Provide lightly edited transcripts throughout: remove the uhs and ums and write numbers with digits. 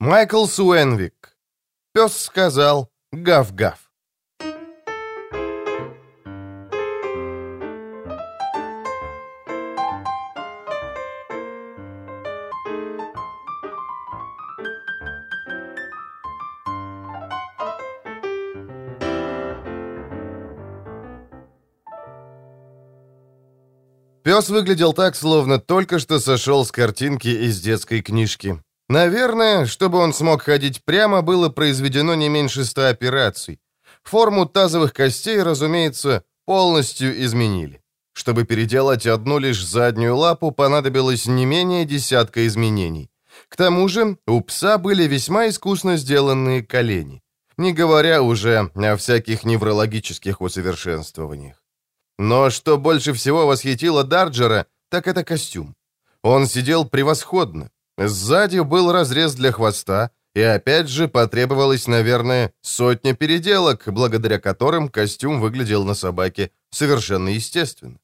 Майкл Суэнвик. Пес сказал «гав-гав». Пес выглядел так, словно только что сошел с картинки из детской книжки. Наверное, чтобы он смог ходить прямо, было произведено не меньше 100 операций. Форму тазовых костей, разумеется, полностью изменили. Чтобы переделать одну лишь заднюю лапу, понадобилось не менее десятка изменений. К тому же у пса были весьма искусно сделанные колени, не говоря уже о всяких неврологических усовершенствованиях. Но что больше всего восхитило Дарджера, так это костюм. Он сидел превосходно. Сзади был разрез для хвоста, и опять же потребовалось, наверное, 100 переделок, благодаря которым костюм выглядел на собаке совершенно естественно.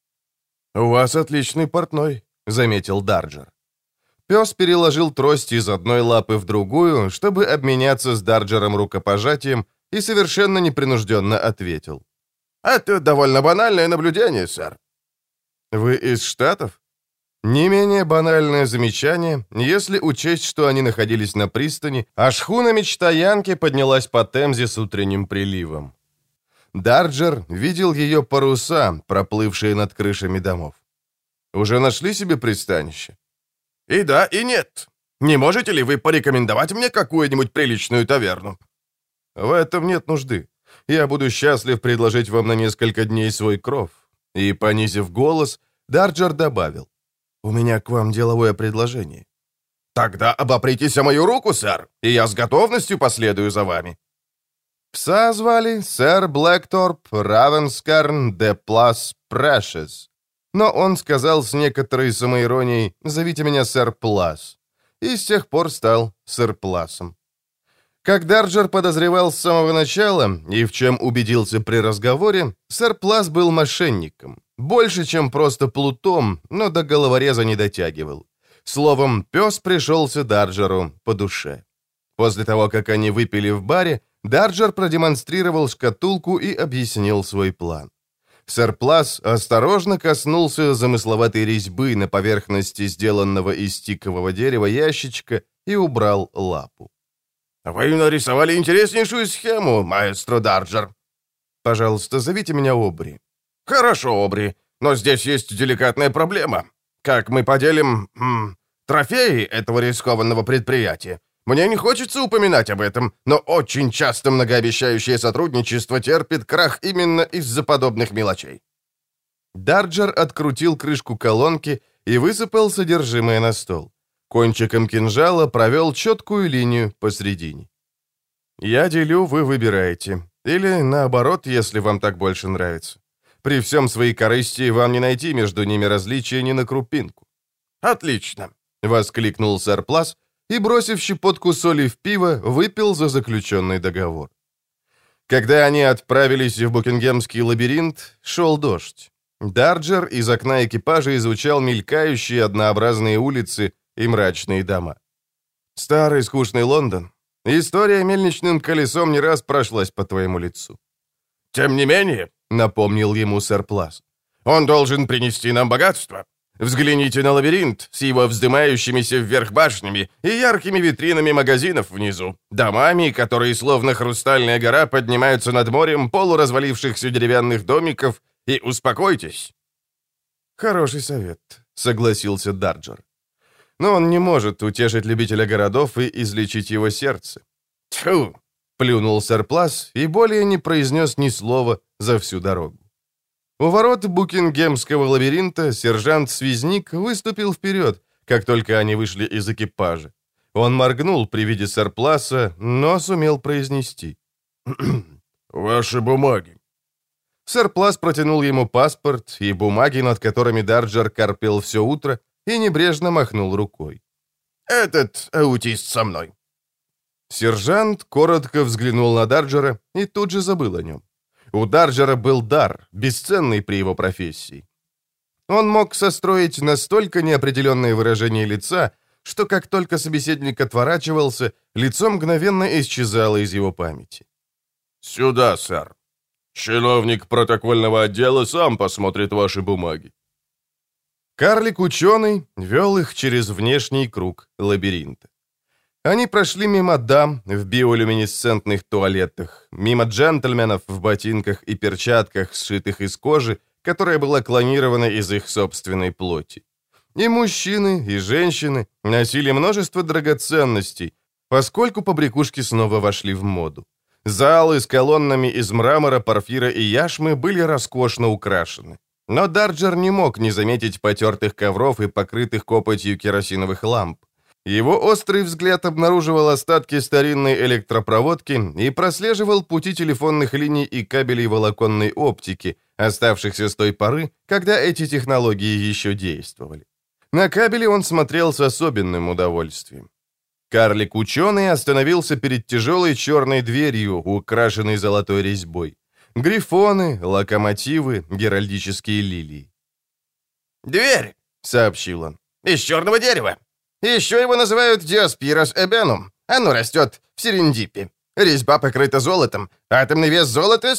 «У вас отличный портной», — заметил Дарджер. Пес переложил трость из одной лапы в другую, чтобы обменяться с Дарджером рукопожатием, и совершенно непринужденно ответил. «Это довольно банальное наблюдение, сэр». «Вы из Штатов?» Не менее банальное замечание, если учесть, что они находились на пристани, а шхуна «Мечта Янки» поднялась по Темзе с утренним приливом. Дарджер видел ее паруса, проплывшие над крышами домов. «Уже нашли себе пристанище?» «И да, и нет. Не можете ли вы порекомендовать мне какую-нибудь приличную таверну?» «В этом нет нужды. Я буду счастлив предложить вам на несколько дней свой кров». И, понизив голос, Дарджер добавил. «У меня к вам деловое предложение». «Тогда обопритесь о мою руку, сэр, и я с готовностью последую за вами». Пса звали сэр Блэкторп Равенскарн де Плас Прэшес, но он сказал с некоторой самоиронией «зовите меня сэр Плас», и с тех пор стал сэр Пласом. Как Дарджер подозревал с самого начала, и в чем убедился при разговоре, сэр Плас был мошенником. Больше, чем просто плутом, но до головореза не дотягивал. Словом, пес пришелся Дарджеру по душе. После того, как они выпили в баре, Дарджер продемонстрировал шкатулку и объяснил свой план. Сэр Плас осторожно коснулся замысловатой резьбы на поверхности сделанного из тикового дерева ящичка и убрал лапу. «Вы нарисовали интереснейшую схему, маэстро Дарджер». «Пожалуйста, зовите меня Обри». «Хорошо, Обри, но здесь есть деликатная проблема. Как мы поделим трофеи этого рискованного предприятия? Мне не хочется упоминать об этом, но очень часто многообещающее сотрудничество терпит крах именно из-за подобных мелочей». Дарджер открутил крышку колонки и высыпал содержимое на стол. Кончиком кинжала провел четкую линию посредине. «Я делю, вы выбираете. Или наоборот, если вам так больше нравится. При всем своей корысти вам не найти между ними различия ни на крупинку». «Отлично!» — воскликнул сэр Плас и, бросив щепотку соли в пиво, выпил за заключенный договор. Когда они отправились в Букингемский лабиринт, шел дождь. Дарджер из окна экипажа изучал мелькающие однообразные улицы и мрачные дома. Старый скучный Лондон. История мельничным колесом не раз прошлась по твоему лицу. «Тем не менее», — напомнил ему сэр Плас, — «он должен принести нам богатство. Взгляните на лабиринт с его вздымающимися вверх башнями и яркими витринами магазинов внизу, домами, которые словно хрустальная гора поднимаются над морем полуразвалившихся деревянных домиков, и успокойтесь». «Хороший совет», — согласился Дарджер. «Но он не может утешить любителя городов и излечить его сердце». «Тьфу!» — плюнул сэр Плас и более не произнес ни слова за всю дорогу. У ворот Букингемского лабиринта сержант-связник выступил вперед, как только они вышли из экипажа. Он моргнул при виде сэр Пласа, но сумел произнести. «Ваши бумаги». Сэр Плас протянул ему паспорт и бумаги, над которыми Дарджер корпел все утро, и небрежно махнул рукой. «Этот аутист со мной». Сержант коротко взглянул на Дарджера и тут же забыл о нем. У Дарджера был дар, бесценный при его профессии. Он мог состроить настолько неопределенное выражение лица, что как только собеседник отворачивался, лицо мгновенно исчезало из его памяти. «Сюда, сэр. Чиновник протокольного отдела сам посмотрит ваши бумаги». Карлик-ученый вел их через внешний круг лабиринта. Они прошли мимо дам в биолюминесцентных туалетах, мимо джентльменов в ботинках и перчатках, сшитых из кожи, которая была клонирована из их собственной плоти. И мужчины, и женщины носили множество драгоценностей, поскольку побрякушки снова вошли в моду. Залы с колоннами из мрамора, порфира и яшмы были роскошно украшены. Но Дарджер не мог не заметить потертых ковров и покрытых копотью керосиновых ламп. Его острый взгляд обнаруживал остатки старинной электропроводки и прослеживал пути телефонных линий и кабелей волоконной оптики, оставшихся с той поры, когда эти технологии еще действовали. На кабеле он смотрел с особенным удовольствием. Карлик-ученый остановился перед тяжелой черной дверью, украшенной золотой резьбой. Грифоны, локомотивы, геральдические лилии. «Дверь!» — сообщил он. «Из черного дерева. Еще его называют диаспирос эбенум. Оно растет в Серендипе. Резьба покрыта золотом. Атомный вес золота —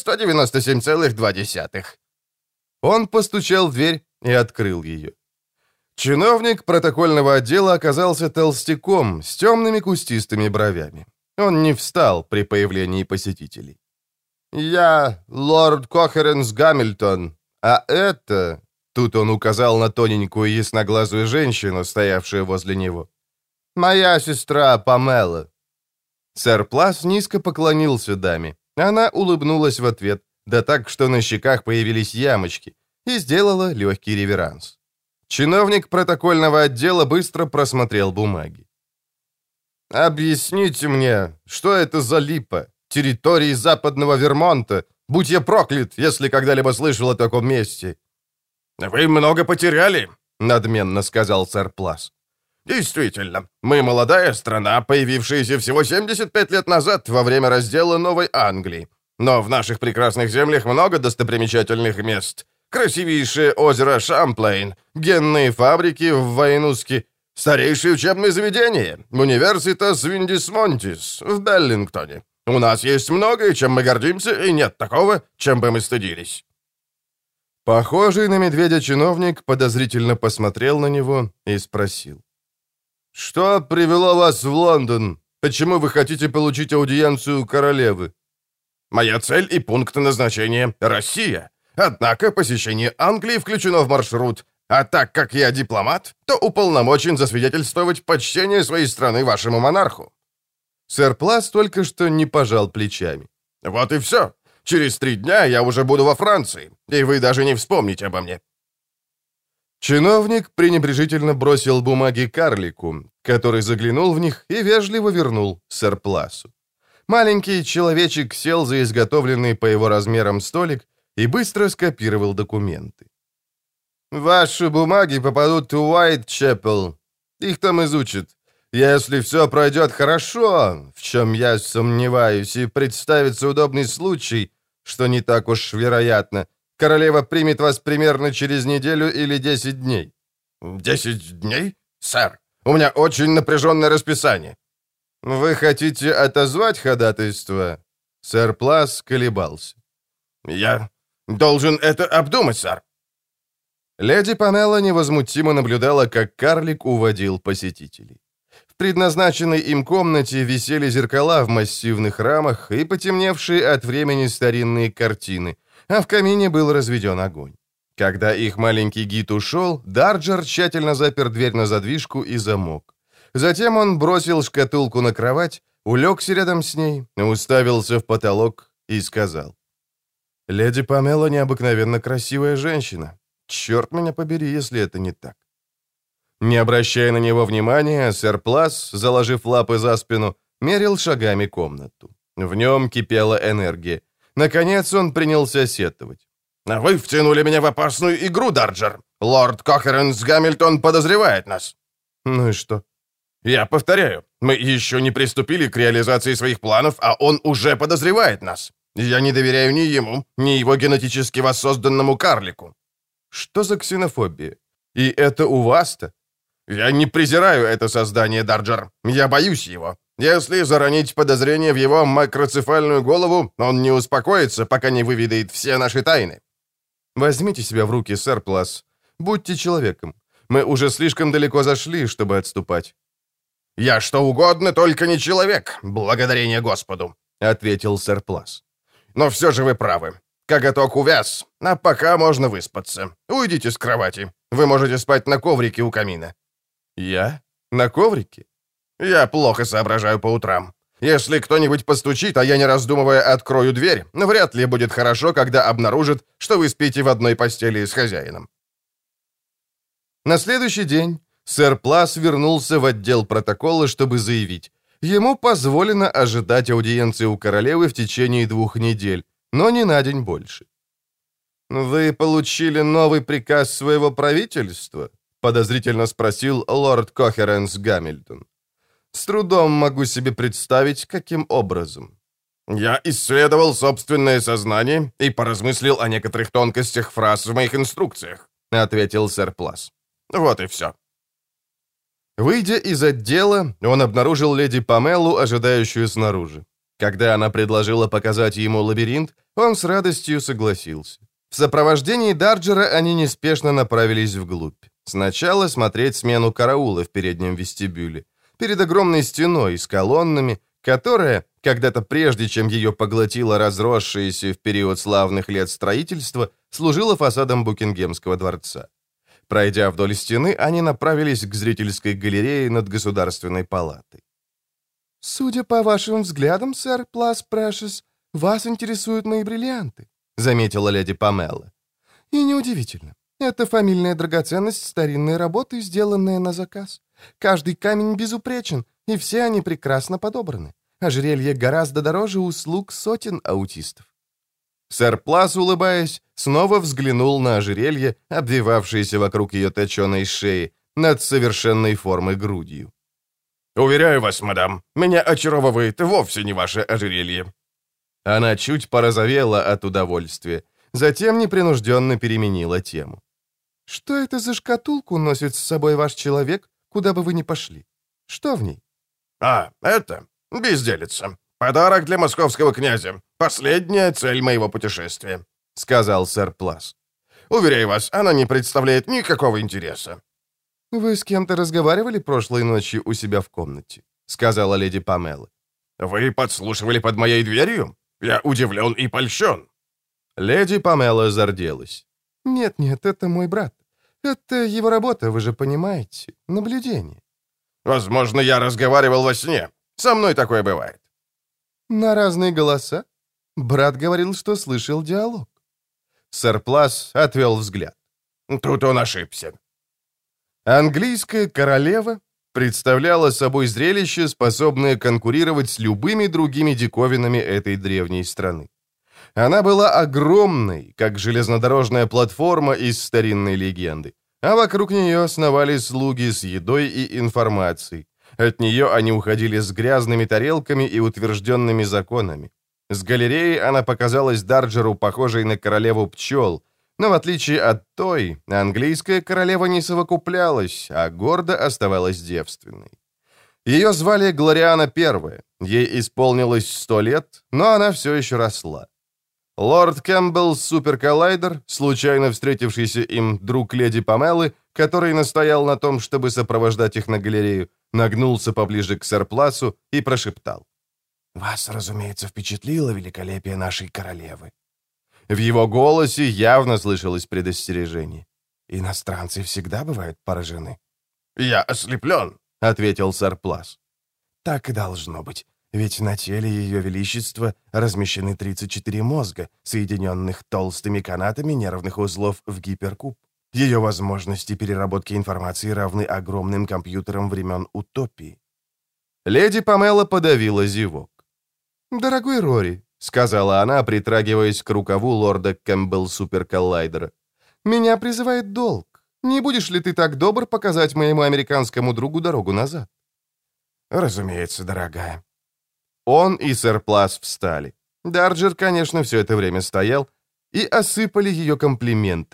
197,2». Он постучал в дверь и открыл ее. Чиновник протокольного отдела оказался толстяком с темными кустистыми бровями. Он не встал при появлении посетителей. «Я лорд Кохеренс Гамильтон, а это...» Тут он указал на тоненькую ясноглазую женщину, стоявшую возле него. «Моя сестра Памела». Сэр Плас низко поклонился даме. Она улыбнулась в ответ, да так, что на щеках появились ямочки, и сделала легкий реверанс. Чиновник протокольного отдела быстро просмотрел бумаги. «Объясните мне, что это за липа? Территории западного Вермонта? Будь я проклят, если когда-либо слышал о таком месте!» «Вы много потеряли», — надменно сказал сэр Плас. «Действительно, мы молодая страна, появившаяся всего 75 лет назад во время раздела Новой Англии. Но в наших прекрасных землях много достопримечательных мест. Красивейшее озеро Шамплейн, генные фабрики в Вайнуске, старейшее учебное заведение, университас Виндисмонтис в Беллингтоне. У нас есть многое, чем мы гордимся, и нет такого, чем бы мы стыдились». Похожий на медведя чиновник подозрительно посмотрел на него и спросил. «Что привело вас в Лондон? Почему вы хотите получить аудиенцию королевы?» «Моя цель и пункт назначения — Россия. Однако посещение Англии включено в маршрут, а так как я дипломат, то уполномочен засвидетельствовать почтение своей страны вашему монарху». Сэр Плас только что не пожал плечами. «Вот и все. Через 3 дня я уже буду во Франции, и вы даже не вспомните обо мне». Чиновник пренебрежительно бросил бумаги карлику, который заглянул в них и вежливо вернул сэр Пласу. Маленький человечек сел за изготовленный по его размерам столик и быстро скопировал документы. «Ваши бумаги попадут в Уайтчепел. Их там изучат. Если все пройдет хорошо, в чем я сомневаюсь, и представится удобный случай, что не так уж вероятно, королева примет вас примерно через неделю или 10 дней». 10 дней? Сэр, у меня очень напряженное расписание. Вы хотите отозвать ходатайство? Сэр Плас колебался. Я должен это обдумать, сэр. Леди Памела невозмутимо наблюдала, как карлик уводил посетителей. В предназначенной им комнате висели зеркала в массивных рамах и потемневшие от времени старинные картины, а в камине был разведен огонь. Когда их маленький гид ушел, Дарджер тщательно запер дверь на задвижку и замок. Затем он бросил шкатулку на кровать, улегся рядом с ней, уставился в потолок и сказал: «Леди Памела необыкновенно красивая женщина. Черт меня побери, если это не так». Не обращая на него внимания, сэр Плас, заложив лапы за спину, мерил шагами комнату. В нем кипела энергия. Наконец он принялся сетовать. «Вы втянули меня в опасную игру, Дарджер. Лорд Кохеренс Гамильтон подозревает нас». «Ну и что?» «Я повторяю, мы еще не приступили к реализации своих планов, а он уже подозревает нас. Я не доверяю ни ему, ни его генетически воссозданному карлику». «Что за ксенофобия? И это у вас-то? Я не презираю это создание, Дарджер. Я боюсь его. Если заронить подозрение в его макроцефальную голову, он не успокоится, пока не выведает все наши тайны. Возьмите себя в руки, сэр Плас. Будьте человеком. Мы уже слишком далеко зашли, чтобы отступать. «Я что угодно, только не человек, благодарение Господу», — ответил сэр Плас. «Но все же вы правы. Коготок увяз, а пока можно выспаться. Уйдите с кровати. Вы можете спать на коврике у камина». «Я? На коврике?» «Я плохо соображаю по утрам. Если кто-нибудь постучит, а я, не раздумывая, открою дверь, вряд ли будет хорошо, когда обнаружат, что вы спите в одной постели с хозяином». На следующий день сэр Плас вернулся в отдел протокола, чтобы заявить. Ему позволено ожидать аудиенции у королевы в течение 2 недель, но не на день больше. «Вы получили новый приказ своего правительства?» — подозрительно спросил лорд Кохеренс Гамильтон. «С трудом могу себе представить, каким образом». «Я исследовал собственное сознание и поразмыслил о некоторых тонкостях фраз в моих инструкциях», — ответил сэр Плас. «Вот и все». Выйдя из отдела, он обнаружил леди Памелу, ожидающую снаружи. Когда она предложила показать ему лабиринт, он с радостью согласился. В сопровождении Дарджера они неспешно направились вглубь. Сначала смотреть смену караула в переднем вестибюле, перед огромной стеной с колоннами, которая, когда-то прежде, чем ее поглотило разросшееся в период славных лет строительства, служила фасадом Букингемского дворца. Пройдя вдоль стены, они направились к зрительской галерее над Государственной палатой. «Судя по вашим взглядам, сэр Плас Прэшес, вас интересуют мои бриллианты», — заметила леди Памела. «И неудивительно. Это фамильная драгоценность старинной работы, сделанная на заказ. Каждый камень безупречен, и все они прекрасно подобраны. Ожерелье гораздо дороже услуг сотен аутистов». Сэр Плас, улыбаясь, снова взглянул на ожерелье, обвивавшееся вокруг ее точеной шеи, над совершенной формы грудью. «Уверяю вас, мадам, меня очаровывает вовсе не ваше ожерелье». Она чуть порозовела от удовольствия, затем непринужденно переменила тему. «Что это за шкатулку носит с собой ваш человек, куда бы вы ни пошли? Что в ней?» «А, это безделица. Подарок для московского князя. Последняя цель моего путешествия», — сказал сэр Плас. «Уверяю вас, она не представляет никакого интереса». «Вы с кем-то разговаривали прошлой ночью у себя в комнате?» — сказала леди Памела. «Вы подслушивали под моей дверью? Я удивлен и польщен». Леди Памела зарделась. «Нет, это мой брат. Это его работа, вы же понимаете. Наблюдение». «Возможно, я разговаривал во сне. Со мной такое бывает». «На разные голоса? Брат говорил, что слышал диалог». Сэр Плас отвел взгляд. Тут он ошибся. Английская королева представляла собой зрелище, способное конкурировать с любыми другими диковинами этой древней страны. Она была огромной, как железнодорожная платформа из старинной легенды, а вокруг нее сновали слуги с едой и информацией. От нее они уходили с грязными тарелками и утвержденными законами. С галереи она показалась Дарджеру похожей на королеву пчел, но в отличие от той, английская королева не совокуплялась, а гордо оставалась девственной. Ее звали Глориана I, ей исполнилось 100 лет, но она все еще росла. Лорд Кэмпбелл Суперколлайдер, случайно встретившийся им друг леди Памелы, который настоял на том, чтобы сопровождать их на галерею, нагнулся поближе к сэр Пласу и прошептал. «Вас, разумеется, впечатлило великолепие нашей королевы». В его голосе явно слышалось предостережение. «Иностранцы всегда бывают поражены». «Я ослеплен», — ответил сэр Плас. «Так и должно быть. Ведь на теле Ее Величества размещены 34 мозга, соединенных толстыми канатами нервных узлов в гиперкуб. Ее возможности переработки информации равны огромным компьютерам времен утопии». Леди Памела подавила зевок. «Дорогой Рори», — сказала она, притрагиваясь к рукаву лорда Кэмпбелл Суперколлайдера, «меня призывает долг. Не будешь ли ты так добр показать моему американскому другу дорогу назад?» «Разумеется, дорогая». Он и сэр Плас встали. Дарджер, конечно, все это время стоял, и осыпали ее комплиментами.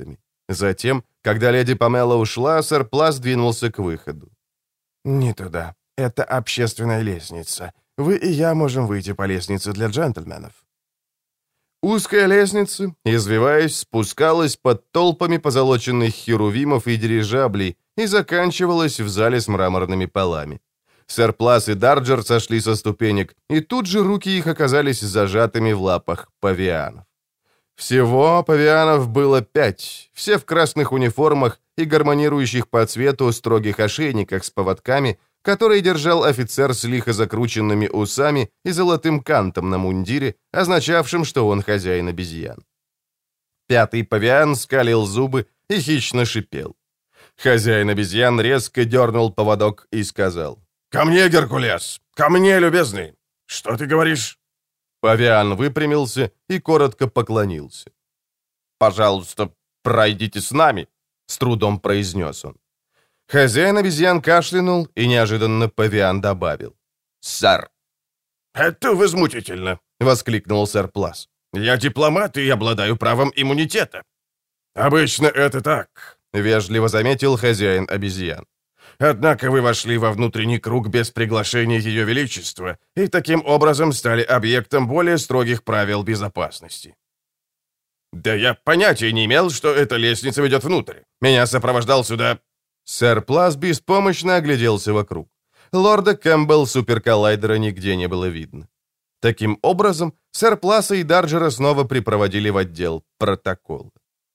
Затем, когда леди Памела ушла, сэр Плас двинулся к выходу. «Не туда. Это общественная лестница. Вы и я можем выйти по лестнице для джентльменов». Узкая лестница, извиваясь, спускалась под толпами позолоченных херувимов и дирижаблей и заканчивалась в зале с мраморными полами. Сэр Плас и Дарджер сошли со ступенек, и тут же руки их оказались зажатыми в лапах павианов. Всего павианов было 5, все в красных униформах и гармонирующих по цвету строгих ошейниках с поводками, которые держал офицер с лихо закрученными усами и золотым кантом на мундире, означавшим, что он хозяин обезьян. 5-й павиан скалил зубы и хищно шипел. Хозяин обезьян резко дернул поводок и сказал: «Ко мне, Геркулес! Ко мне, любезный! Что ты говоришь?» Павиан выпрямился и коротко поклонился. «Пожалуйста, пройдите с нами», — с трудом произнес он. Хозяин обезьян кашлянул, и неожиданно павиан добавил: «Сэр». «Это возмутительно», — воскликнул сэр Плас. «Я дипломат и обладаю правом иммунитета». «Обычно это так», — вежливо заметил хозяин обезьян. «Однако вы вошли во внутренний круг без приглашения Ее Величества и таким образом стали объектом более строгих правил безопасности». «Да я понятия не имел, что эта лестница ведет внутрь. Меня сопровождал сюда...» Сэр Плас беспомощно огляделся вокруг. Лорда Кэмпбелл суперколлайдера нигде не было видно. Таким образом, сэр Пласа и Дарджера снова припроводили в отдел протокола.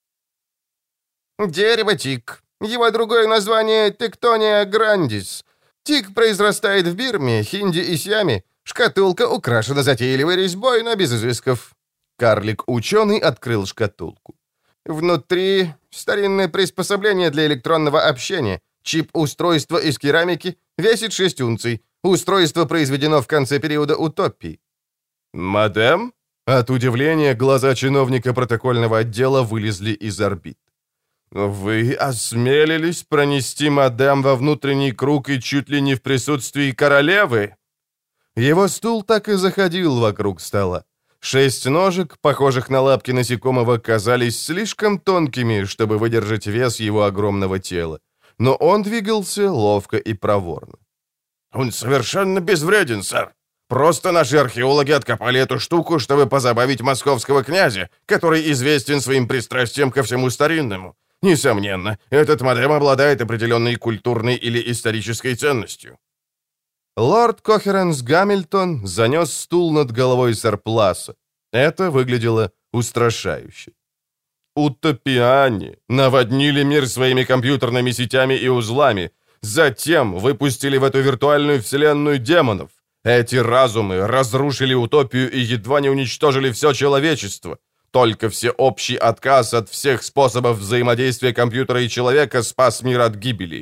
Дерево тик. Его другое название — Тектония грандис. Тик произрастает в Бирме, Хинди и Сиаме. Шкатулка украшена затейливой резьбой, но без изысков. Карлик-ученый открыл шкатулку. Внутри старинное приспособление для электронного общения. Чип-устройство из керамики, весит 6 унций. Устройство произведено в конце периода утопии. «Мадам?» От удивления глаза чиновника протокольного отдела вылезли из орбит. «Вы осмелились пронести мадам во внутренний круг и чуть ли не в присутствии королевы?» Его стул так и заходил вокруг стола. 6 ножек, похожих на лапки насекомого, казались слишком тонкими, чтобы выдержать вес его огромного тела. Но он двигался ловко и проворно. «Он совершенно безвреден, сэр. Просто наши археологи откопали эту штуку, чтобы позабавить московского князя, который известен своим пристрастием ко всему старинному. Несомненно, этот модем обладает определенной культурной или исторической ценностью». Лорд Кохеренс Гамильтон занес стул над головой сэр Пласа. Это выглядело устрашающе. Утопиане наводнили мир своими компьютерными сетями и узлами, затем выпустили в эту виртуальную вселенную демонов. Эти разумы разрушили утопию и едва не уничтожили все человечество. Только всеобщий отказ от всех способов взаимодействия компьютера и человека спас мир от гибели.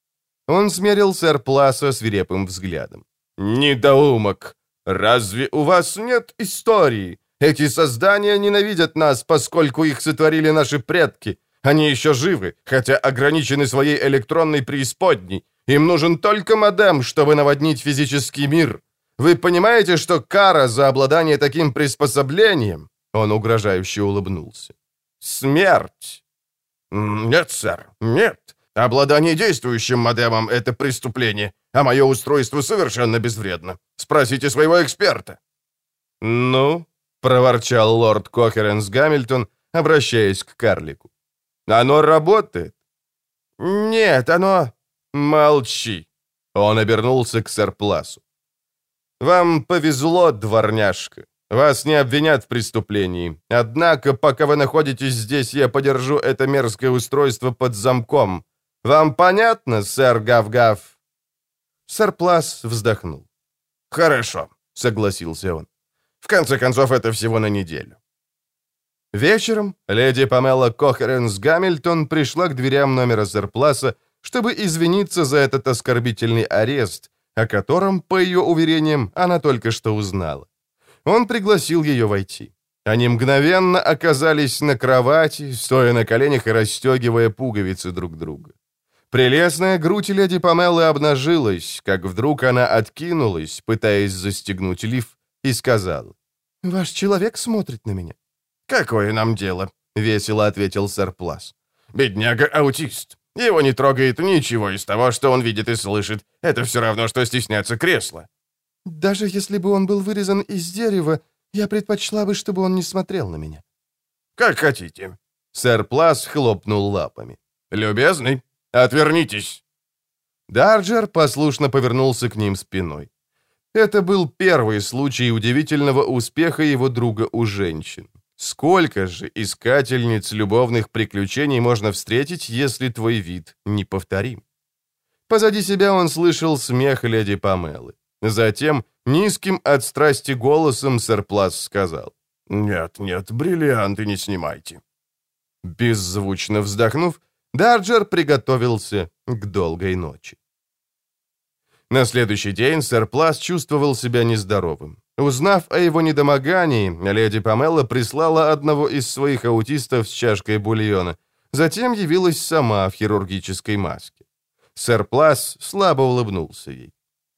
Он смерил сэр Пласа свирепым взглядом. «Недоумок! Разве у вас нет истории? Эти создания ненавидят нас, поскольку их сотворили наши предки. Они еще живы, хотя ограничены своей электронной преисподней. Им нужен только модем, чтобы наводнить физический мир. Вы понимаете, что кара за обладание таким приспособлением...» Он угрожающе улыбнулся. «Смерть!» «Нет, сэр, нет. Обладание действующим модемом — это преступление, а мое устройство совершенно безвредно. Спросите своего эксперта». «Ну?» — проворчал лорд Кохеренс Гамильтон, обращаясь к карлику. «Оно работает?» «Нет, оно...» «Молчи!» — он обернулся к сэр Пласу. «Вам повезло, дворняжка. Вас не обвинят в преступлении. Однако, пока вы находитесь здесь, я подержу это мерзкое устройство под замком. Вам понятно, сэр Гав-Гав?» Сэр Плас вздохнул. «Хорошо», — согласился он. «В конце концов, это всего на неделю». Вечером леди Памела Кохеренс Гамильтон пришла к дверям номера сэр Пласа, чтобы извиниться за этот оскорбительный арест, о котором, по ее уверениям, она только что узнала. Он пригласил ее войти. Они мгновенно оказались на кровати, стоя на коленях и расстегивая пуговицы друг друга. Прелестная грудь леди Памелы обнажилась, как вдруг она откинулась, пытаясь застегнуть лиф, и сказала: «Ваш человек смотрит на меня». «Какое нам дело?» — весело ответил сэр Плас. Бедняга-аутист. Его не трогает ничего из того, что он видит и слышит. Это все равно, что стесняться кресла». «Даже если бы он был вырезан из дерева, я предпочла бы, чтобы он не смотрел на меня». «Как хотите». Сэр Плас хлопнул лапами. «Любезный, отвернитесь». Дарджер послушно повернулся к ним спиной. Это был первый случай удивительного успеха его друга у женщин. Сколько же искательниц любовных приключений можно встретить, если твой вид неповторим? Позади себя он слышал смех леди Памелы. Затем низким от страсти голосом сэр Плас сказал: «Нет, нет, бриллианты не снимайте». Беззвучно вздохнув, Дарджер приготовился к долгой ночи. На следующий день сэр Плас чувствовал себя нездоровым. Узнав о его недомогании, леди Памела прислала одного из своих аутистов с чашкой бульона. Затем явилась сама в хирургической маске. Сэр Плас слабо улыбнулся ей.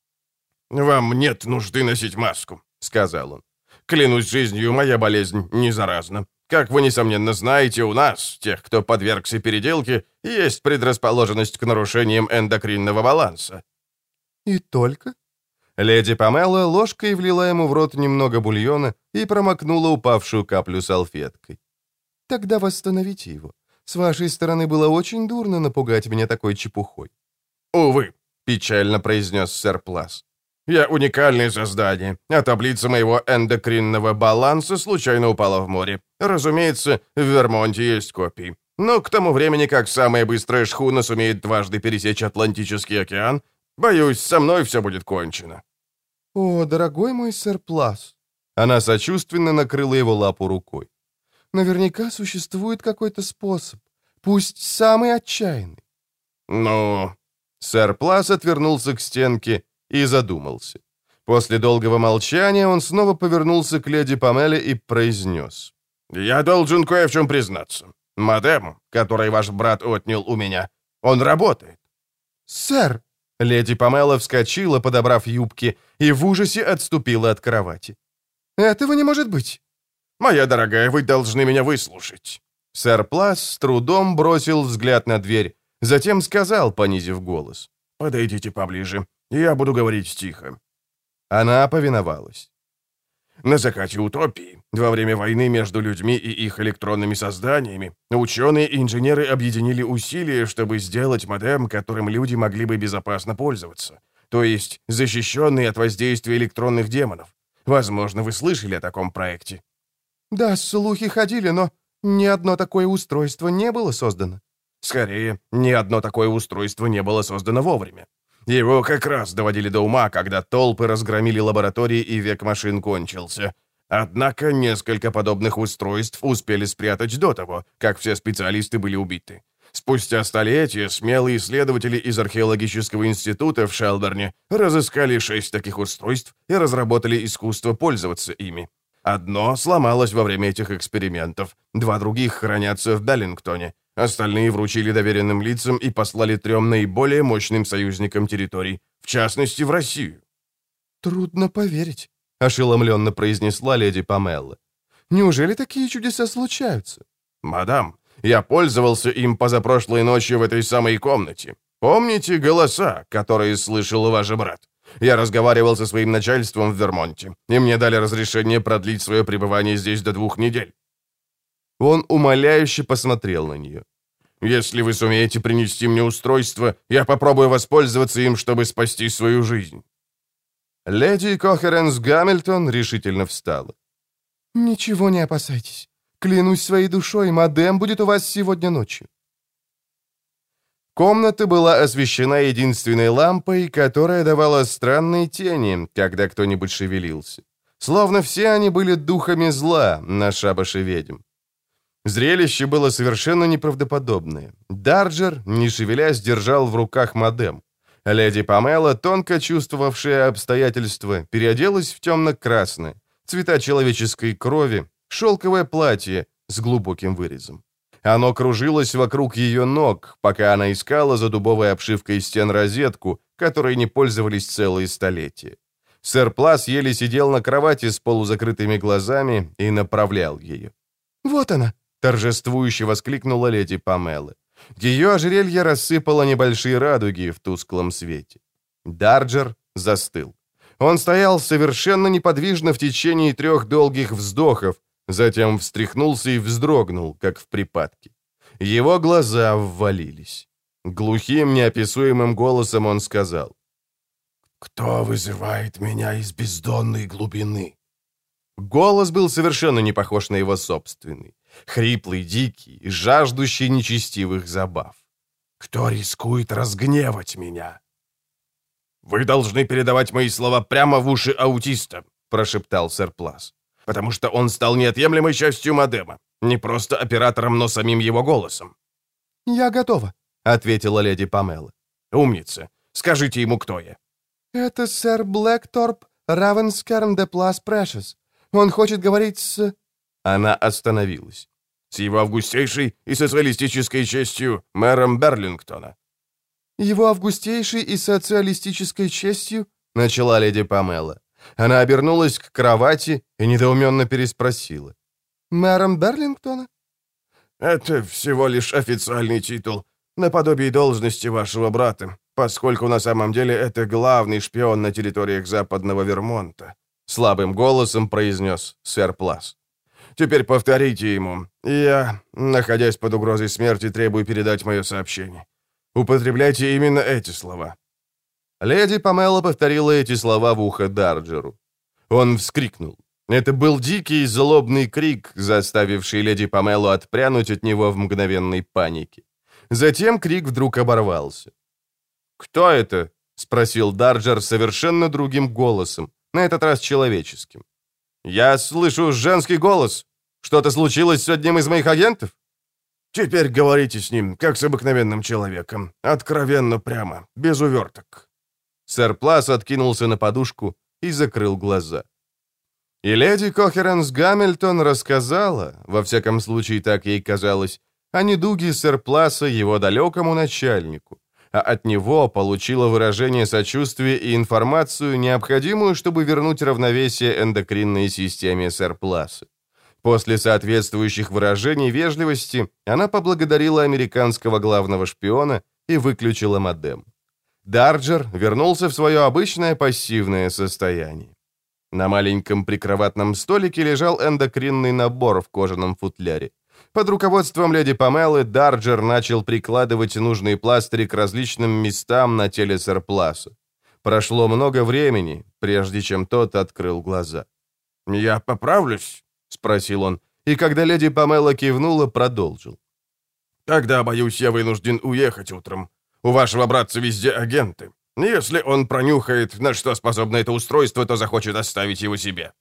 «Вам нет нужды носить маску», — сказал он. «Клянусь жизнью, моя болезнь не заразна. Как вы, несомненно, знаете, у нас, тех, кто подвергся переделке, есть предрасположенность к нарушениям эндокринного баланса». «И только?» Леди Памела ложкой влила ему в рот немного бульона и промокнула упавшую каплю салфеткой. «Тогда восстановите его. С вашей стороны было очень дурно напугать меня такой чепухой». «Увы», — печально произнес сэр Плас. «Я уникальное создание, а таблица моего эндокринного баланса случайно упала в море. Разумеется, в Вермонте есть копии. Но к тому времени, как самая быстрая шхуна сумеет дважды пересечь Атлантический океан, боюсь, со мной все будет кончено». «О, дорогой мой сэр Плас!» Она сочувственно накрыла его лапу рукой. «Наверняка существует какой-то способ, пусть самый отчаянный». «Ну...» Сэр Плас отвернулся к стенке и задумался. После долгого молчания он снова повернулся к леди Памеле и произнес: «Я должен кое в чем признаться. Модем, который ваш брат отнял у меня, он работает». «Сэр!» Леди Памела вскочила, подобрав юбки, и в ужасе отступила от кровати. «Этого не может быть!» «Моя дорогая, вы должны меня выслушать». Сэр Плас с трудом бросил взгляд на дверь, затем сказал, понизив голос: «Подойдите поближе, я буду говорить тихо». Она повиновалась. На закате утопии, во время войны между людьми и их электронными созданиями, ученые и инженеры объединили усилия, чтобы сделать модем, которым люди могли бы безопасно пользоваться, то есть защищенный от воздействия электронных демонов. Возможно, вы слышали о таком проекте. «Да, слухи ходили, но ни одно такое устройство не было создано». Скорее, ни одно такое устройство не было создано вовремя. Его как раз доводили до ума, когда толпы разгромили лаборатории и век машин кончился. Однако несколько подобных устройств успели спрятать до того, как все специалисты были убиты. Спустя столетия смелые исследователи из археологического института в Шелберне разыскали 6 таких устройств и разработали искусство пользоваться ими. Одно сломалось во время этих экспериментов, 2 других хранятся в Беллингтоне. Остальные вручили доверенным лицам и послали 3 наиболее мощным союзникам территорий, в частности, в Россию. «Трудно поверить», — ошеломленно произнесла леди Памелла. «Неужели такие чудеса случаются?» «Мадам, я пользовался им позапрошлой ночью в этой самой комнате. Помните голоса, которые слышал ваш брат? Я разговаривал со своим начальством в Вермонте, и мне дали разрешение продлить свое пребывание здесь до 2 недель». Он умоляюще посмотрел на нее. «Если вы сумеете принести мне устройство, я попробую воспользоваться им, чтобы спасти свою жизнь». Леди Кохеренс Гамильтон решительно встала. «Ничего не опасайтесь. Клянусь своей душой, модем будет у вас сегодня ночью». Комната была освещена единственной лампой, которая давала странные тени, когда кто-нибудь шевелился. Словно все они были духами зла на шабаше ведьм. Зрелище было совершенно неправдоподобное. Дарджер, не шевелясь, держал в руках модем. Леди Памела, тонко чувствовавшая обстоятельства, переоделась в темно-красное, цвета человеческой крови, шелковое платье с глубоким вырезом. Оно кружилось вокруг ее ног, пока она искала за дубовой обшивкой стен розетку, которой не пользовались целые столетия. Сэр Плас еле сидел на кровати с полузакрытыми глазами и направлял ее. «Вот она!» — торжествующе воскликнула леди Памела. Ее ожерелье рассыпало небольшие радуги в тусклом свете. Дарджер застыл. Он стоял совершенно неподвижно в течение 3 долгих вздохов, затем встряхнулся и вздрогнул, как в припадке. Его глаза ввалились. Глухим, неописуемым голосом он сказал: «Кто вызывает меня из бездонной глубины?» Голос был совершенно не похож на его собственный. Хриплый, дикий, жаждущий нечестивых забав. «Кто рискует разгневать меня?» «Вы должны передавать мои слова прямо в уши аутиста», — прошептал сэр Плас. «Потому что он стал неотъемлемой частью модема. Не просто оператором, но самим его голосом». «Я готова», — ответила леди Памела. «Умница. Скажите ему, кто я». «Это сэр Блэкторп Равенскерн де Плас Прэшес. Он хочет говорить с...» Она остановилась. «С его августейшей и социалистической честью мэром Берлингтона». «Его августейшей и социалистической честью?» — начала леди Памела. Она обернулась к кровати и недоуменно переспросила. «Мэром Берлингтона?» «Это всего лишь официальный титул, наподобие должности вашего брата, поскольку на самом деле это главный шпион на территориях Западного Вермонта», — слабым голосом произнес сэр Плас. «Теперь повторите ему. Я, находясь под угрозой смерти, требую передать мое сообщение. Употребляйте именно эти слова». Леди Памела повторила эти слова в ухо Дарджеру. Он вскрикнул. Это был дикий злобный крик, заставивший леди Памелу отпрянуть от него в мгновенной панике. Затем крик вдруг оборвался. «Кто это?» — спросил Дарджер совершенно другим голосом, на этот раз человеческим. «Я слышу женский голос. Что-то случилось с одним из моих агентов?» «Теперь говорите с ним, как с обыкновенным человеком. Откровенно прямо, без уверток». Сэр Плас откинулся на подушку и закрыл глаза. И леди Кохеренс Гамильтон рассказала, во всяком случае так ей казалось, о недуге сэр Пласа его далекому начальнику, а от него получила выражение сочувствия и информацию, необходимую, чтобы вернуть равновесие эндокринной системе сэр Пласа. После соответствующих выражений вежливости она поблагодарила американского главного шпиона и выключила модем. Дарджер вернулся в свое обычное пассивное состояние. На маленьком прикроватном столике лежал эндокринный набор в кожаном футляре. Под руководством леди Памелы Дарджер начал прикладывать нужные пластыри к различным местам на теле сэр Пласа. Прошло много времени, прежде чем тот открыл глаза. «Я поправлюсь?» — спросил он, и когда леди Памела кивнула, продолжил. «Тогда, боюсь, я вынужден уехать утром. У вашего братца везде агенты. Если он пронюхает, на что способно это устройство, то захочет оставить его себе».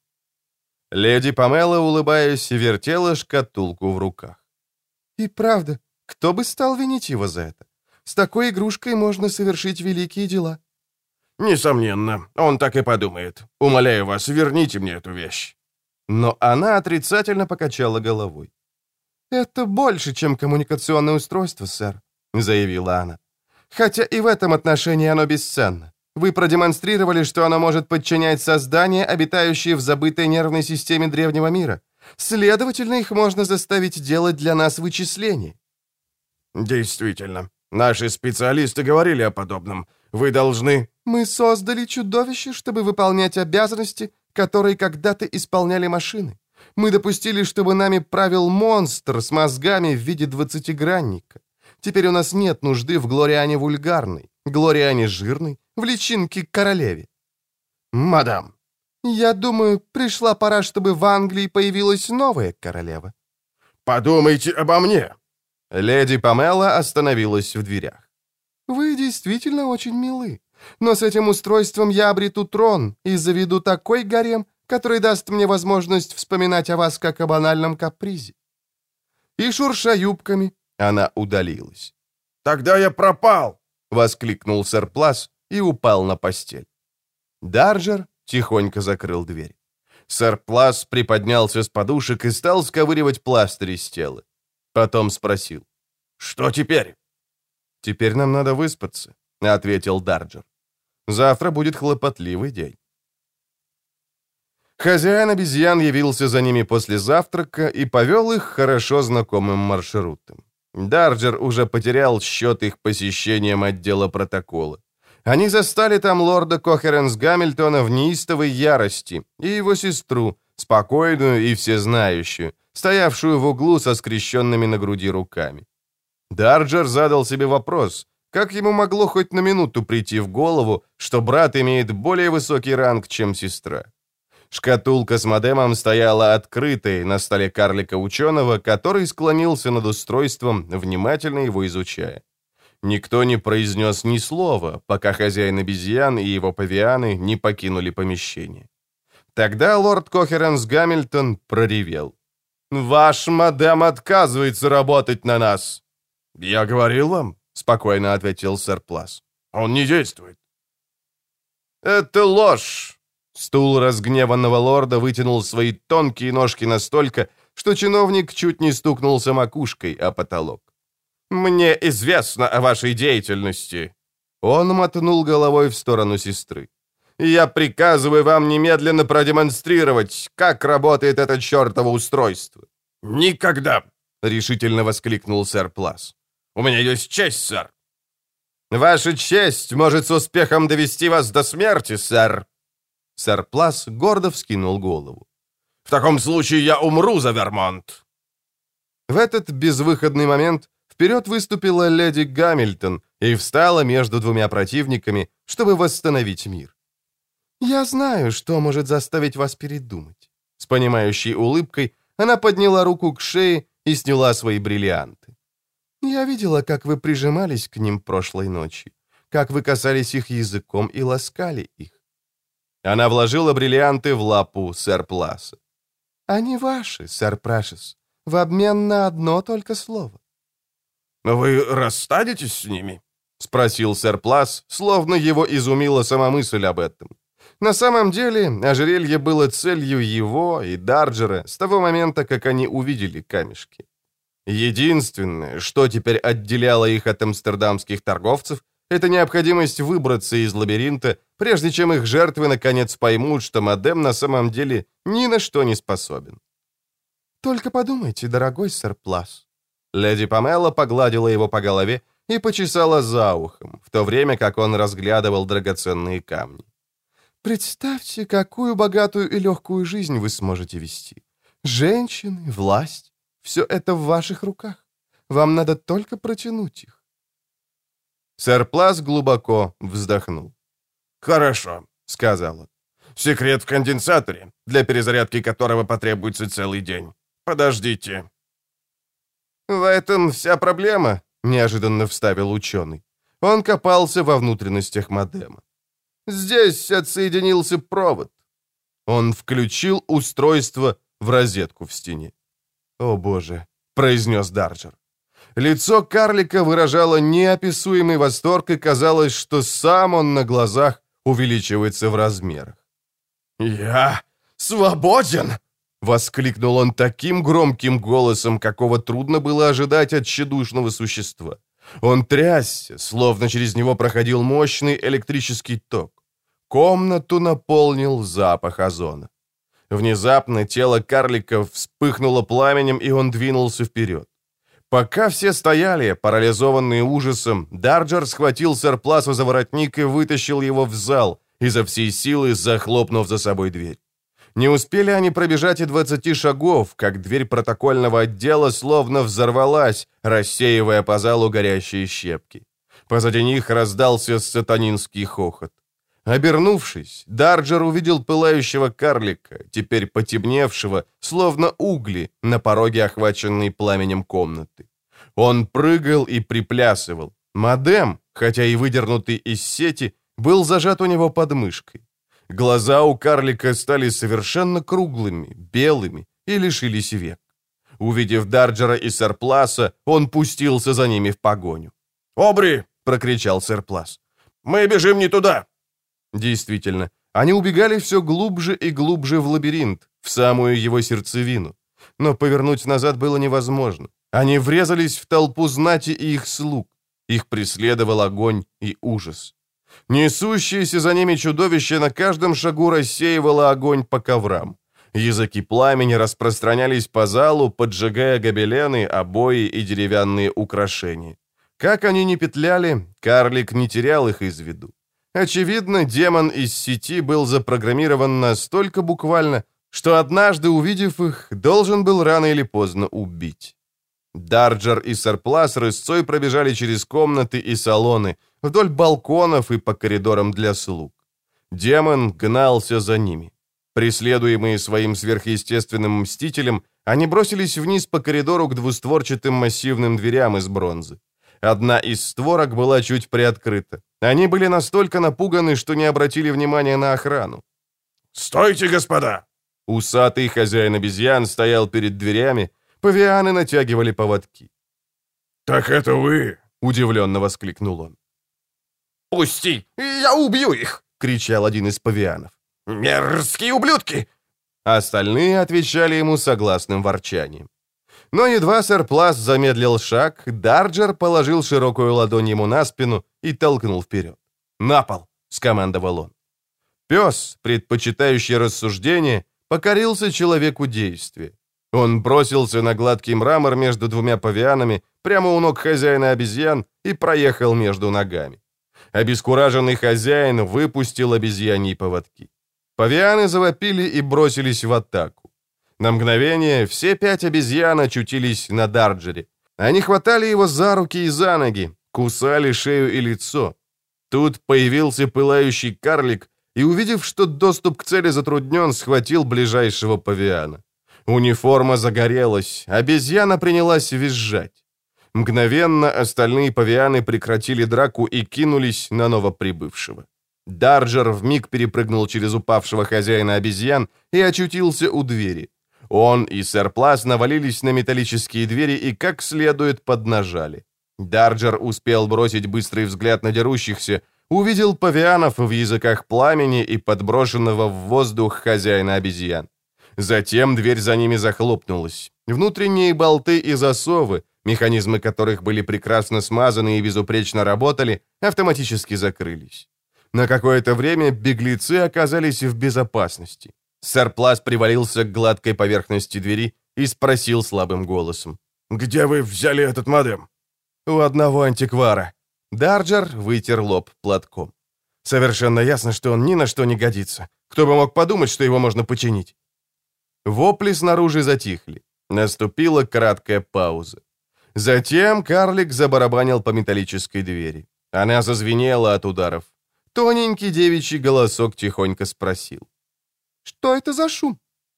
Леди Памела, улыбаясь, вертела шкатулку в руках. «И правда, кто бы стал винить его за это? С такой игрушкой можно совершить великие дела». «Несомненно, он так и подумает. Умоляю вас, верните мне эту вещь». Но она отрицательно покачала головой. «Это больше, чем коммуникационное устройство, сэр», — заявила она. «Хотя и в этом отношении оно бесценно. Вы продемонстрировали, что оно может подчинять создания, обитающие в забытой нервной системе древнего мира. Следовательно, их можно заставить делать для нас вычисления». «Действительно. Наши специалисты говорили о подобном. Вы должны...» «Мы создали чудовище, чтобы выполнять обязанности, которые когда-то исполняли машины. Мы допустили, чтобы нами правил монстр с мозгами в виде 20-гранника. Теперь у нас нет нужды в Глориане вульгарной, Глориане жирной, в личинке к королеве». «Мадам». «Я думаю, пришла пора, чтобы в Англии появилась новая королева». «Подумайте обо мне». Леди Памела остановилась в дверях. «Вы действительно очень милы. Но с этим устройством я обрету трон и заведу такой гарем, который даст мне возможность вспоминать о вас как о банальном капризе». И шурша юбками, она удалилась. «Тогда я пропал!» — воскликнул сэр Плас и упал на постель. Дарджер тихонько закрыл дверь. Сэр Плас приподнялся с подушек и стал сковыривать пластырь с тела. Потом спросил. «Что теперь?» «Теперь нам надо выспаться», — ответил Дарджер. «Завтра будет хлопотливый день». Хозяин обезьян явился за ними после завтрака и повел их хорошо знакомым маршрутом. Дарджер уже потерял счет их посещениям отдела протокола. Они застали там лорда Кохеренс Гамильтона в неистовой ярости и его сестру, спокойную и всезнающую, стоявшую в углу со скрещенными на груди руками. Дарджер задал себе вопрос, как ему могло хоть на минуту прийти в голову, что брат имеет более высокий ранг, чем сестра. Шкатулка с модемом стояла открытой на столе карлика-ученого, который склонился над устройством, внимательно его изучая. Никто не произнес ни слова, пока хозяин обезьян и его павианы не покинули помещение. Тогда лорд Кохеренс Гамильтон проревел. «Ваш модем отказывается работать на нас!» «Я говорил вам», — спокойно ответил сэр Плас. «Он не действует». «Это ложь!» Стул разгневанного лорда вытянул свои тонкие ножки настолько, что чиновник чуть не стукнулся макушкой о потолок. «Мне известно о вашей деятельности!» Он мотнул головой в сторону сестры. «Я приказываю вам немедленно продемонстрировать, как работает это чертово устройство!» «Никогда!» — решительно воскликнул сэр Плас. «У меня есть честь, сэр!» «Ваша честь может с успехом довести вас до смерти, сэр!» Сэр Плас гордо вскинул голову. «В таком случае я умру за Вермонт!» В этот безвыходный момент вперед выступила леди Гамильтон и встала между двумя противниками, чтобы восстановить мир. «Я знаю, что может заставить вас передумать». С понимающей улыбкой она подняла руку к шее и сняла свои бриллианты. «Я видела, как вы прижимались к ним прошлой ночью, как вы касались их языком и ласкали их». Она вложила бриллианты в лапу сэр Пласа. «Они ваши, сэр Прэшес, в обмен на одно только слово». «Вы расстанетесь с ними?» — спросил сэр Плас, словно его изумила сама мысль об этом. На самом деле, ожерелье было целью его и Дарджера с того момента, как они увидели камешки. Единственное, что теперь отделяло их от амстердамских торговцев, это необходимость выбраться из лабиринта, прежде чем их жертвы наконец поймут, что модем на самом деле ни на что не способен. «Только подумайте, дорогой сэр Плас». Леди Памела погладила его по голове и почесала за ухом, в то время как он разглядывал драгоценные камни. «Представьте, какую богатую и легкую жизнь вы сможете вести. Женщины, власть — все это в ваших руках. Вам надо только протянуть их». Сэр Плас глубоко вздохнул. «Хорошо», — сказал он. «Секрет в конденсаторе, для перезарядки которого потребуется целый день. Подождите». «В этом вся проблема», — неожиданно вставил ученый. Он копался во внутренностях модема. «Здесь отсоединился провод». Он включил устройство в розетку в стене. «О, боже», — произнес Дарджер. Лицо карлика выражало неописуемый восторг, и казалось, что сам он на глазах увеличивается в размерах. «Я свободен!» — воскликнул он таким громким голосом, какого трудно было ожидать от тщедушного существа. Он трясся, словно через него проходил мощный электрический ток. Комнату наполнил запах озона. Внезапно тело карлика вспыхнуло пламенем, и он двинулся вперед. Пока все стояли, парализованные ужасом, Дарджер схватил сэр Пласа за воротник и вытащил его в зал, изо всей силы захлопнув за собой дверь. Не успели они пробежать и 20 шагов, как дверь протокольного отдела словно взорвалась, рассеивая по залу горящие щепки. Позади них раздался сатанинский хохот. Обернувшись, Дарджер увидел пылающего карлика, теперь потемневшего, словно угли, на пороге охваченной пламенем комнаты. Он прыгал и приплясывал. Модем, хотя и выдернутый из сети, был зажат у него под мышкой. Глаза у карлика стали совершенно круглыми, белыми и лишились век. Увидев Дарджера и сэр Пласа, он пустился за ними в погоню. «Обри!» — прокричал сэр Плас. «Мы бежим не туда!» Действительно, они убегали все глубже и глубже в лабиринт, в самую его сердцевину. Но повернуть назад было невозможно. Они врезались в толпу знати и их слуг. Их преследовал огонь и ужас. Несущееся за ними чудовище на каждом шагу рассеивало огонь по коврам. Языки пламени распространялись по залу, поджигая гобелены, обои и деревянные украшения. Как они ни петляли, карлик не терял их из виду. Очевидно, демон из сети был запрограммирован настолько буквально, что однажды, увидев их, должен был рано или поздно убить. Дарджер и Сарплас рысцой пробежали через комнаты и салоны, вдоль балконов и по коридорам для слуг. Демон гнался за ними. Преследуемые своим сверхъестественным мстителем, они бросились вниз по коридору к двустворчатым массивным дверям из бронзы. Одна из створок была чуть приоткрыта. Они были настолько напуганы, что не обратили внимания на охрану. «Стойте, господа!» Усатый хозяин обезьян стоял перед дверями, павианы натягивали поводки. «Так это вы?» — удивленно воскликнул он. «Пусти! Я убью их!» — кричал один из павианов. «Мерзкие ублюдки!» Остальные отвечали ему согласным ворчанием. Но едва Сарплас замедлил шаг, Дарджер положил широкую ладонь ему на спину и толкнул вперед. «На пол!» — скомандовал он. Пес, предпочитающий рассуждение, покорился человеку действия. Он бросился на гладкий мрамор между двумя павианами, прямо у ног хозяина обезьян, и проехал между ногами. Обескураженный хозяин выпустил обезьяньи поводки. Павианы завопили и бросились в атаку. На мгновение все 5 обезьян очутились на Дарджере. Они хватали его за руки и за ноги, кусали шею и лицо. Тут появился пылающий карлик и, увидев, что доступ к цели затруднен, схватил ближайшего павиана. Униформа загорелась, обезьяна принялась визжать. Мгновенно остальные павианы прекратили драку и кинулись на новоприбывшего. Дарджер вмиг перепрыгнул через упавшего хозяина обезьян и очутился у двери. Он и Сарплас навалились на металлические двери и как следует поднажали. Дарджер успел бросить быстрый взгляд на дерущихся, увидел павианов в языках пламени и подброшенного в воздух хозяина обезьян. Затем дверь за ними захлопнулась. Внутренние болты и засовы, механизмы которых были прекрасно смазаны и безупречно работали, автоматически закрылись. На какое-то время беглецы оказались в безопасности. Сарплас привалился к гладкой поверхности двери и спросил слабым голосом. «Где вы взяли этот модем?» «У одного антиквара». Дарджер вытер лоб платком. «Совершенно ясно, что он ни на что не годится. Кто бы мог подумать, что его можно починить?» Вопли снаружи затихли. Наступила краткая пауза. Затем карлик забарабанил по металлической двери. Она зазвенела от ударов. Тоненький девичий голосок тихонько спросил. «Что это за шум?»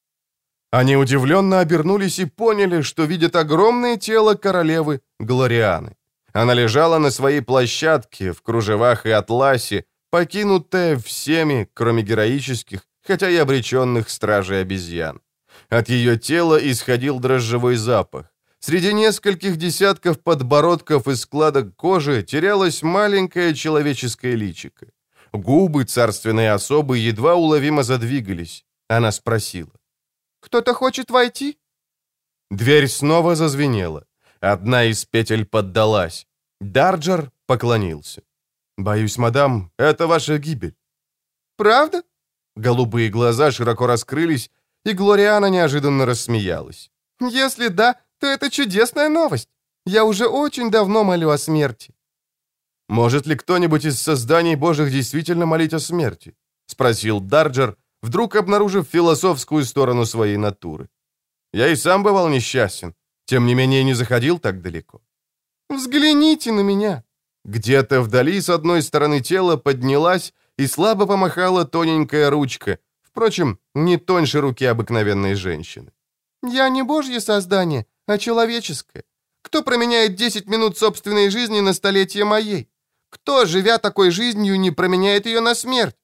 Они удивленно обернулись и поняли, что видят огромное тело королевы Глорианы. Она лежала на своей площадке в кружевах и атласе, покинутая всеми, кроме героических, хотя и обреченных стражей обезьян. От ее тела исходил дрожжевой запах. Среди нескольких десятков подбородков и складок кожи терялось маленькое человеческое личико. Губы царственной особы едва уловимо задвигались. Она спросила. «Кто-то хочет войти?» Дверь снова зазвенела. Одна из петель поддалась. Дарджер поклонился. «Боюсь, мадам, это ваша гибель». «Правда?» Голубые глаза широко раскрылись, и Глориана неожиданно рассмеялась. «Если да, то это чудесная новость. Я уже очень давно молю о смерти». «Может ли кто-нибудь из созданий Божьих действительно молить о смерти?» — спросил Дарджер, вдруг обнаружив философскую сторону своей натуры. «Я и сам бывал несчастен, тем не менее не заходил так далеко». «Взгляните на меня!» Где-то вдали с одной стороны тела поднялась и слабо помахала тоненькая ручка, впрочем, не тоньше руки обыкновенной женщины. «Я не Божье создание, а человеческое. Кто променяет 10 минут собственной жизни на столетие моей? Кто, живя такой жизнью, не променяет ее на смерть?»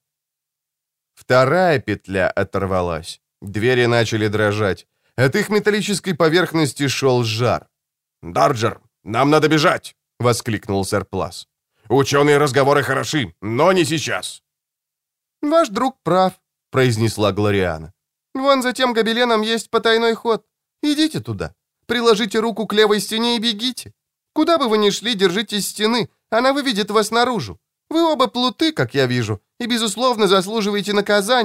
Вторая петля оторвалась. Двери начали дрожать. От их металлической поверхности шел жар. «Дарджер, нам надо бежать!» — воскликнул Сарплас. «Ученые разговоры хороши, но не сейчас!» «Ваш друг прав», — произнесла Глориана. «Вон за тем гобеленом есть потайной ход. Идите туда. Приложите руку к левой стене и бегите. Куда бы вы ни шли, держитесь стены. Она выведет вас наружу. Вы оба плуты, как я вижу, и, безусловно, заслуживаете наказания.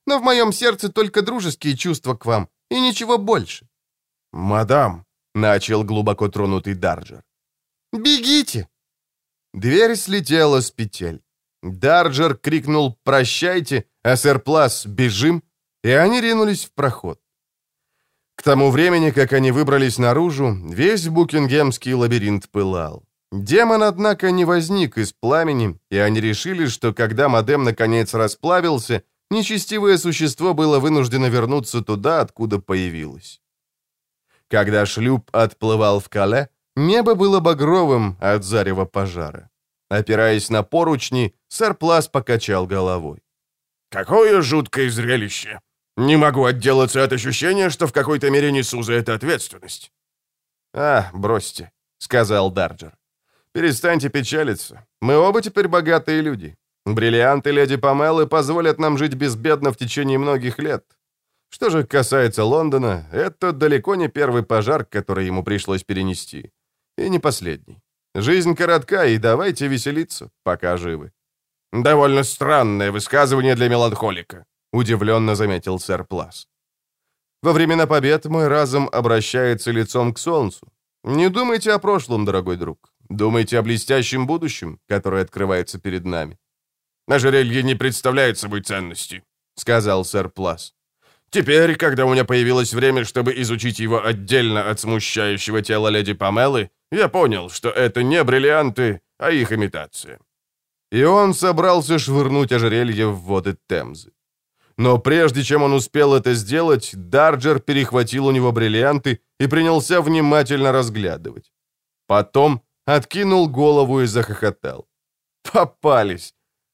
Но в моем сердце только дружеские чувства к вам, и ничего больше». «Мадам», — начал глубоко тронутый Дарджер. «Бегите!» Дверь слетела с петель. Дарджер крикнул «Прощайте», а сэр Плас «Бежим», и они ринулись в проход. К тому времени, как они выбрались наружу, весь Букингемский лабиринт пылал. Демон, однако, не возник из пламени, и они решили, что когда модем наконец расплавился, нечестивое существо было вынуждено вернуться туда, откуда появилось. Когда шлюп отплывал в Кале, небо было багровым от зарева пожара. Опираясь на поручни, сэр Плас покачал головой. «Какое жуткое зрелище! Не могу отделаться от ощущения, что в какой-то мере несу за это ответственность». Бросьте», — сказал Дарджер. «Перестаньте печалиться. Мы оба теперь богатые люди. Бриллианты леди Памелы позволят нам жить безбедно в течение многих лет. Что же касается Лондона, это далеко не первый пожар, который ему пришлось перенести. И не последний. Жизнь коротка, и давайте веселиться, пока живы». «Довольно странное высказывание для меланхолика», — удивленно заметил сэр Плас. «Во времена побед мой разум обращается лицом к солнцу. Не думайте о прошлом, дорогой друг. Думайте о блестящем будущем, которое открывается перед нами». «Ожерелье не представляет собой ценности», — сказал сэр Плас. «Теперь, когда у меня появилось время, чтобы изучить его отдельно от смущающего тела леди Памелы, я понял, что это не бриллианты, а их имитация». И он собрался швырнуть ожерелье в воды Темзы. Но прежде чем он успел это сделать, Дарджер перехватил у него бриллианты и принялся внимательно разглядывать. Потом откинул голову и захохотал. «Попались!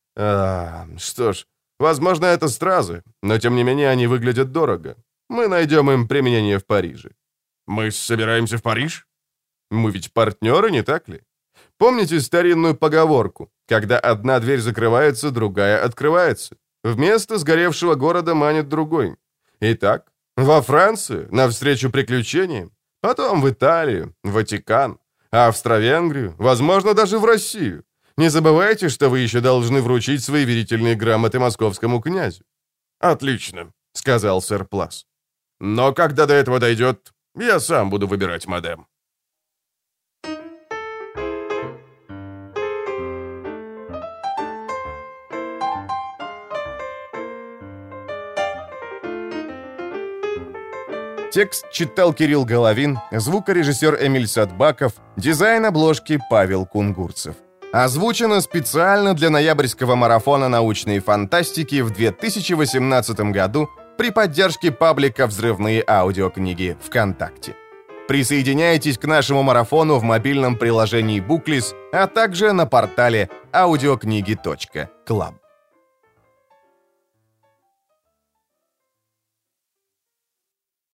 Что ж, возможно, это стразы, но тем не менее они выглядят дорого. Мы найдем им применение в Париже». «Мы собираемся в Париж?» «Мы ведь партнеры, не так ли? Помните старинную поговорку? Когда одна дверь закрывается, другая открывается. Вместо сгоревшего города манит другой. Итак, во Францию, навстречу приключениям, потом в Италию, Ватикан, Австро-Венгрию, возможно, даже в Россию. Не забывайте, что вы еще должны вручить свои верительные грамоты московскому князю». «Отлично», — сказал сэр Плас. «Но когда до этого дойдет, я сам буду выбирать модем». Текст читал Кирилл Головин, звукорежиссер Эмиль Садбаков, дизайн обложки Павел Кунгурцев. Озвучено специально для ноябрьского марафона научной фантастики в 2018 году при поддержке паблика «Взрывные аудиокниги» ВКонтакте. Присоединяйтесь к нашему марафону в мобильном приложении Booklist, а также на портале audiokniги.club.